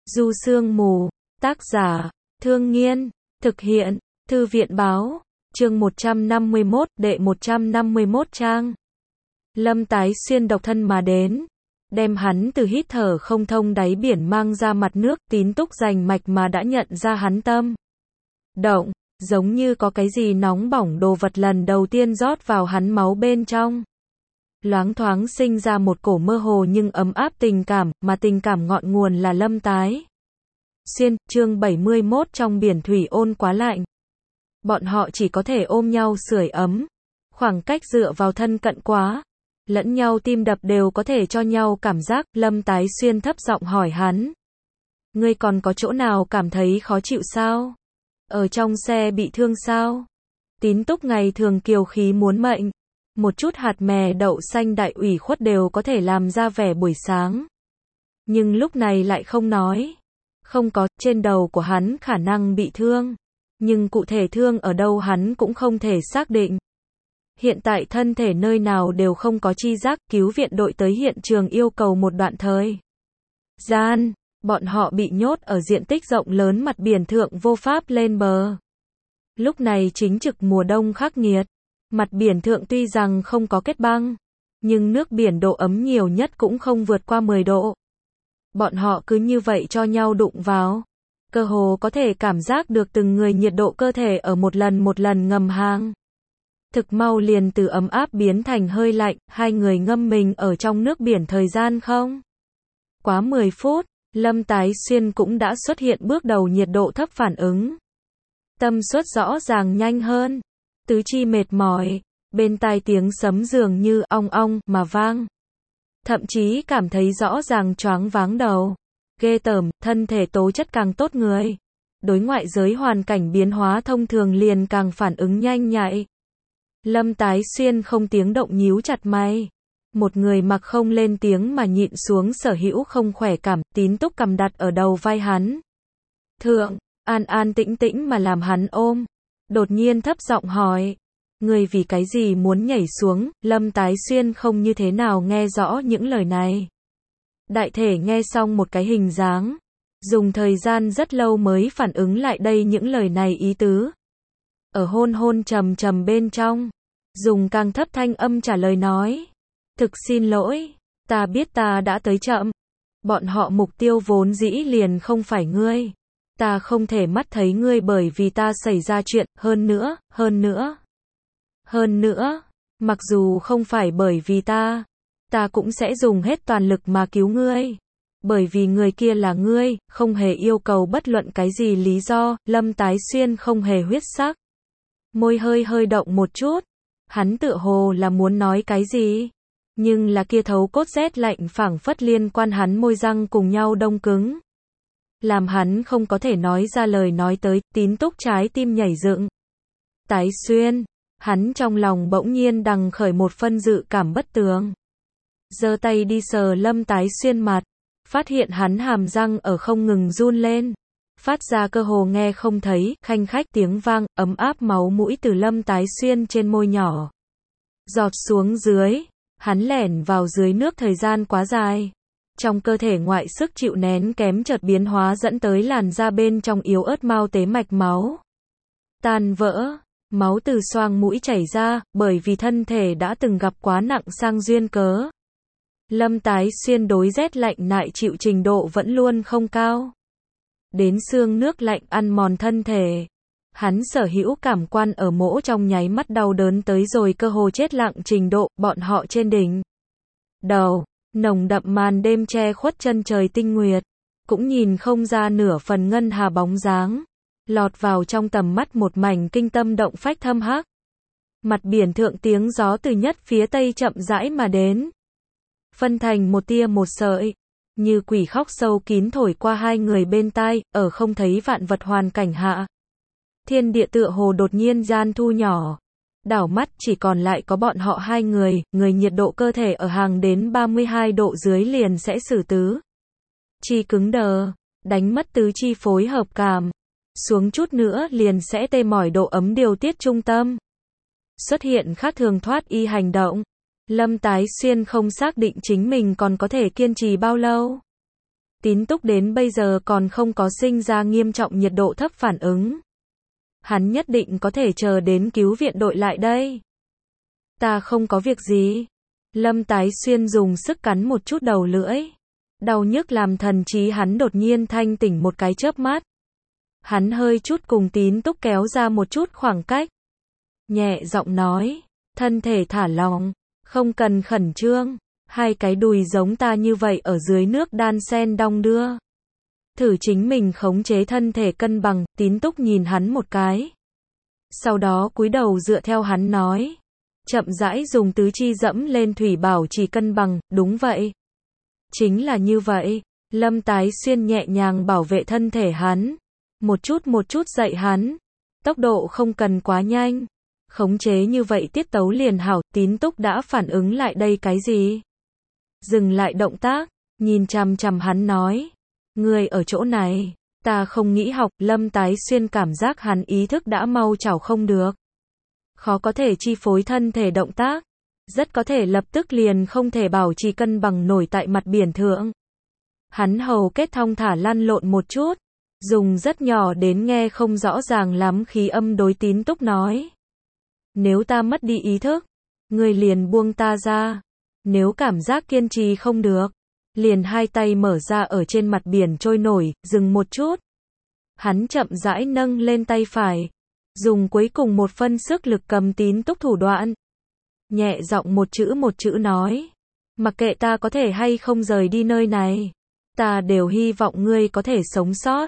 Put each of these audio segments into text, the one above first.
Du Sương Mù, tác giả, Thương Nghiên, thực hiện, Thư viện Báo, chương 151, đệ 151 trang. Lâm Tái Xuyên độc thân mà đến, đem hắn từ hít thở không thông đáy biển mang ra mặt nước, Tín Túc rành mạch mà đã nhận ra hắn tâm động, giống như có cái gì nóng bỏng đồ vật lần đầu tiên rót vào hắn máu bên trong. Loáng thoáng sinh ra một cổ mơ hồ nhưng ấm áp tình cảm, mà tình cảm ngọn nguồn là Lâm Tái Xuyên. Chương 71. Trong biển thủy ôn quá lạnh, bọn họ chỉ có thể ôm nhau sưởi ấm, khoảng cách dựa vào thân cận quá, lẫn nhau tim đập đều có thể cho nhau cảm giác. Lâm Tái Xuyên thấp giọng hỏi hắn, ngươi còn có chỗ nào cảm thấy khó chịu sao? Ở trong xe bị thương sao? Tín Túc ngày thường kiều khí muốn mệnh, một chút hạt mè đậu xanh đại ủy khuất đều có thể làm ra vẻ buổi sáng. Nhưng lúc này lại không nói. Không có, trên đầu của hắn khả năng bị thương. Nhưng cụ thể thương ở đâu hắn cũng không thể xác định. Hiện tại thân thể nơi nào đều không có chi giác, cứu viện đội tới hiện trường yêu cầu một đoạn thời gian. Bọn họ bị nhốt ở diện tích rộng lớn mặt biển thượng vô pháp lên bờ. Lúc này chính trực mùa đông khắc nghiệt. Mặt biển thượng tuy rằng không có kết băng, nhưng nước biển độ ấm nhiều nhất cũng không vượt qua 10 độ. Bọn họ cứ như vậy cho nhau đụng vào, cơ hồ có thể cảm giác được từng người nhiệt độ cơ thể ở một lần ngầm hàng. Thực mau liền từ ấm áp biến thành hơi lạnh, hai người ngâm mình ở trong nước biển thời gian không quá 10 phút, Lâm Tái Xuyên cũng đã xuất hiện bước đầu nhiệt độ thấp phản ứng. Tâm suất rõ ràng nhanh hơn. Tứ chi mệt mỏi, bên tai tiếng sấm dường như ong ong mà vang. Thậm chí cảm thấy rõ ràng choáng váng đầu. Ghê tởm, thân thể tố chất càng tốt người. Đối ngoại giới hoàn cảnh biến hóa thông thường liền càng phản ứng nhanh nhạy. Lâm Tái Xuyên không tiếng động nhíu chặt mày. Một người mặc không lên tiếng mà nhịn xuống sở hữu không khỏe cảm, Tín Túc cầm đặt ở đầu vai hắn. Thượng, an an tĩnh tĩnh mà làm hắn ôm. Đột nhiên thấp giọng hỏi, người vì cái gì muốn nhảy xuống? Lâm Tái Xuyên không như thế nào nghe rõ những lời này. Đại thể nghe xong một cái hình dáng, dùng thời gian rất lâu mới phản ứng lại đây những lời này ý tứ. Ở hôn hôn trầm trầm bên trong, dùng càng thấp thanh âm trả lời nói, thực xin lỗi, ta biết ta đã tới chậm. Bọn họ mục tiêu vốn dĩ liền không phải ngươi. Ta không thể mắt thấy ngươi bởi vì ta xảy ra chuyện, hơn nữa, mặc dù không phải bởi vì ta cũng sẽ dùng hết toàn lực mà cứu ngươi. Bởi vì người kia là ngươi, không hề yêu cầu bất luận cái gì lý do. Lâm Tái Xuyên không hề huyết sắc. Môi hơi động một chút. Hắn tựa hồ là muốn nói cái gì. Nhưng là kia thấu cốt rét lạnh phảng phất liên quan hắn môi răng cùng nhau đông cứng. Làm hắn không có thể nói ra lời nói tới. Tín Túc trái tim nhảy dựng. Tái Xuyên, hắn trong lòng bỗng nhiên đằng khởi một phân dự cảm bất tường. Giơ tay đi sờ Lâm Tái Xuyên mặt, phát hiện hắn hàm răng ở không ngừng run lên, phát ra cơ hồ nghe không thấy, khanh khách tiếng vang, ấm áp máu mũi từ Lâm Tái Xuyên trên môi nhỏ giọt xuống dưới. Hắn lẻn vào dưới nước thời gian quá dài. Trong cơ thể ngoại sức chịu nén kém chợt biến hóa dẫn tới làn da bên trong yếu ớt mao tế mạch máu tan vỡ, máu từ xoang mũi chảy ra, bởi vì thân thể đã từng gặp quá nặng sang duyên cớ. Lâm Tái Xuyên đối rét lạnh nại chịu trình độ vẫn luôn không cao. Đến xương nước lạnh ăn mòn thân thể. Hắn sở hữu cảm quan ở mỗ trong nháy mắt đau đớn tới rồi cơ hồ chết lặng trình độ. Bọn họ trên đỉnh đầu, nồng đậm màn đêm che khuất chân trời tinh nguyệt, cũng nhìn không ra nửa phần ngân hà bóng dáng. Lọt vào trong tầm mắt một mảnh kinh tâm động phách thâm hắc. Mặt biển thượng tiếng gió từ nhất phía tây chậm rãi mà đến. Phân thành một tia một sợi, như quỷ khóc sâu kín thổi qua hai người bên tai, ở không thấy vạn vật hoàn cảnh hạ. Thiên địa tựa hồ đột nhiên gian thu nhỏ. Đảo mắt chỉ còn lại có bọn họ hai người, người nhiệt độ cơ thể ở hàng đến 32 độ dưới liền sẽ xử tứ chi cứng đờ, đánh mất tứ chi phối hợp cảm. Xuống chút nữa liền sẽ tê mỏi độ ấm điều tiết trung tâm. Xuất hiện khác thường thoát y hành động. Lâm Tái Xuyên không xác định chính mình còn có thể kiên trì bao lâu. Tín Túc đến bây giờ còn không có sinh ra nghiêm trọng nhiệt độ thấp phản ứng. Hắn nhất định có thể chờ đến cứu viện đội lại đây. Ta không có việc gì. Lâm Tái Xuyên dùng sức cắn một chút đầu lưỡi. Đau nhức làm thần trí hắn đột nhiên thanh tỉnh một cái chớp mắt. Hắn hơi chút cùng Tín Túc kéo ra một chút khoảng cách. Nhẹ giọng nói, thân thể thả lỏng, không cần khẩn trương. Hai cái đùi giống ta như vậy ở dưới nước đan sen đong đưa. Thử chính mình khống chế thân thể cân bằng. Tín Túc nhìn hắn một cái. Sau đó cúi đầu dựa theo hắn nói. Chậm rãi dùng tứ chi dẫm lên thủy bảo trì cân bằng. Đúng vậy. Chính là như vậy. Lâm Tái Xuyên nhẹ nhàng bảo vệ thân thể hắn. Một chút dạy hắn. Tốc độ không cần quá nhanh. Khống chế như vậy tiết tấu liền hảo. Tín Túc đã phản ứng lại đây cái gì? Dừng lại động tác, nhìn chằm chằm hắn nói. Người ở chỗ này, ta không nghĩ học. Lâm Tái Xuyên cảm giác hắn ý thức đã mau chảo không được. Khó có thể chi phối thân thể động tác. Rất có thể lập tức liền không thể bảo trì cân bằng nổi tại mặt biển thượng. Hắn hầu kết thong thả lăn lộn một chút. Dùng rất nhỏ đến nghe không rõ ràng lắm khí âm đối Tín Túc nói. Nếu ta mất đi ý thức, người liền buông ta ra. Nếu cảm giác kiên trì không được, liền hai tay mở ra ở trên mặt biển trôi nổi, dừng một chút. Hắn chậm rãi nâng lên tay phải, dùng cuối cùng một phân sức lực cầm Tín Túc thủ đoạn. Nhẹ giọng một chữ nói, mặc kệ ta có thể hay không rời đi nơi này, ta đều hy vọng ngươi có thể sống sót.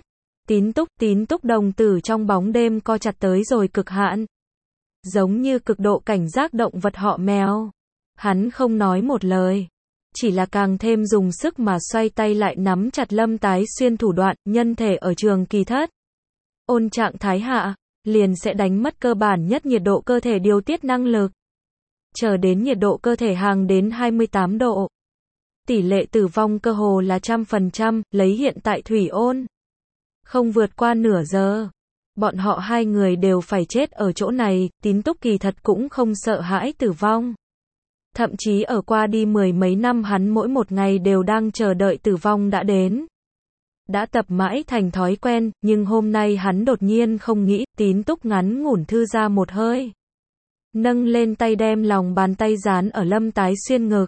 Tín Túc đồng tử trong bóng đêm co chặt tới rồi cực hạn. Giống như cực độ cảnh giác động vật họ mèo. Hắn không nói một lời, chỉ là càng thêm dùng sức mà xoay tay lại nắm chặt Lâm Tái Xuyên thủ đoạn. Nhân thể ở trường kỳ thất ôn trạng thái hạ, liền sẽ đánh mất cơ bản nhất nhiệt độ cơ thể điều tiết năng lực. Chờ đến nhiệt độ cơ thể hàng đến 28 độ. Tỷ lệ tử vong cơ hồ là 100%, lấy hiện tại thủy ôn. Không vượt qua nửa giờ. Bọn họ hai người đều phải chết ở chỗ này. Tín Túc kỳ thật cũng không sợ hãi tử vong. Thậm chí ở qua đi mười mấy năm hắn mỗi một ngày đều đang chờ đợi tử vong đã đến. Đã tập mãi thành thói quen, nhưng hôm nay hắn đột nhiên không nghĩ. Tín Túc ngắn ngủn thư ra một hơi. Nâng lên tay đem lòng bàn tay dán ở Lâm Tái Xuyên ngực.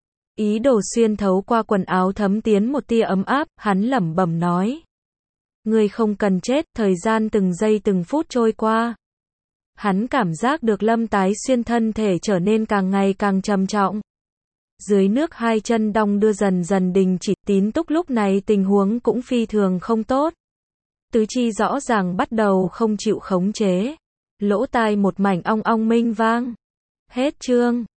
Ý đồ xuyên thấu qua quần áo thấm tiến một tia ấm áp, hắn lẩm bẩm nói. Ngươi không cần chết. Thời gian từng giây từng phút trôi qua. Hắn cảm giác được Lâm Tái Xuyên thân thể trở nên càng ngày càng trầm trọng. Dưới nước hai chân đong đưa dần dần đình chỉ. Tín Túc lúc này tình huống cũng phi thường không tốt. Tứ chi rõ ràng bắt đầu không chịu khống chế. Lỗ tai một mảnh ong ong minh vang. Hết chương.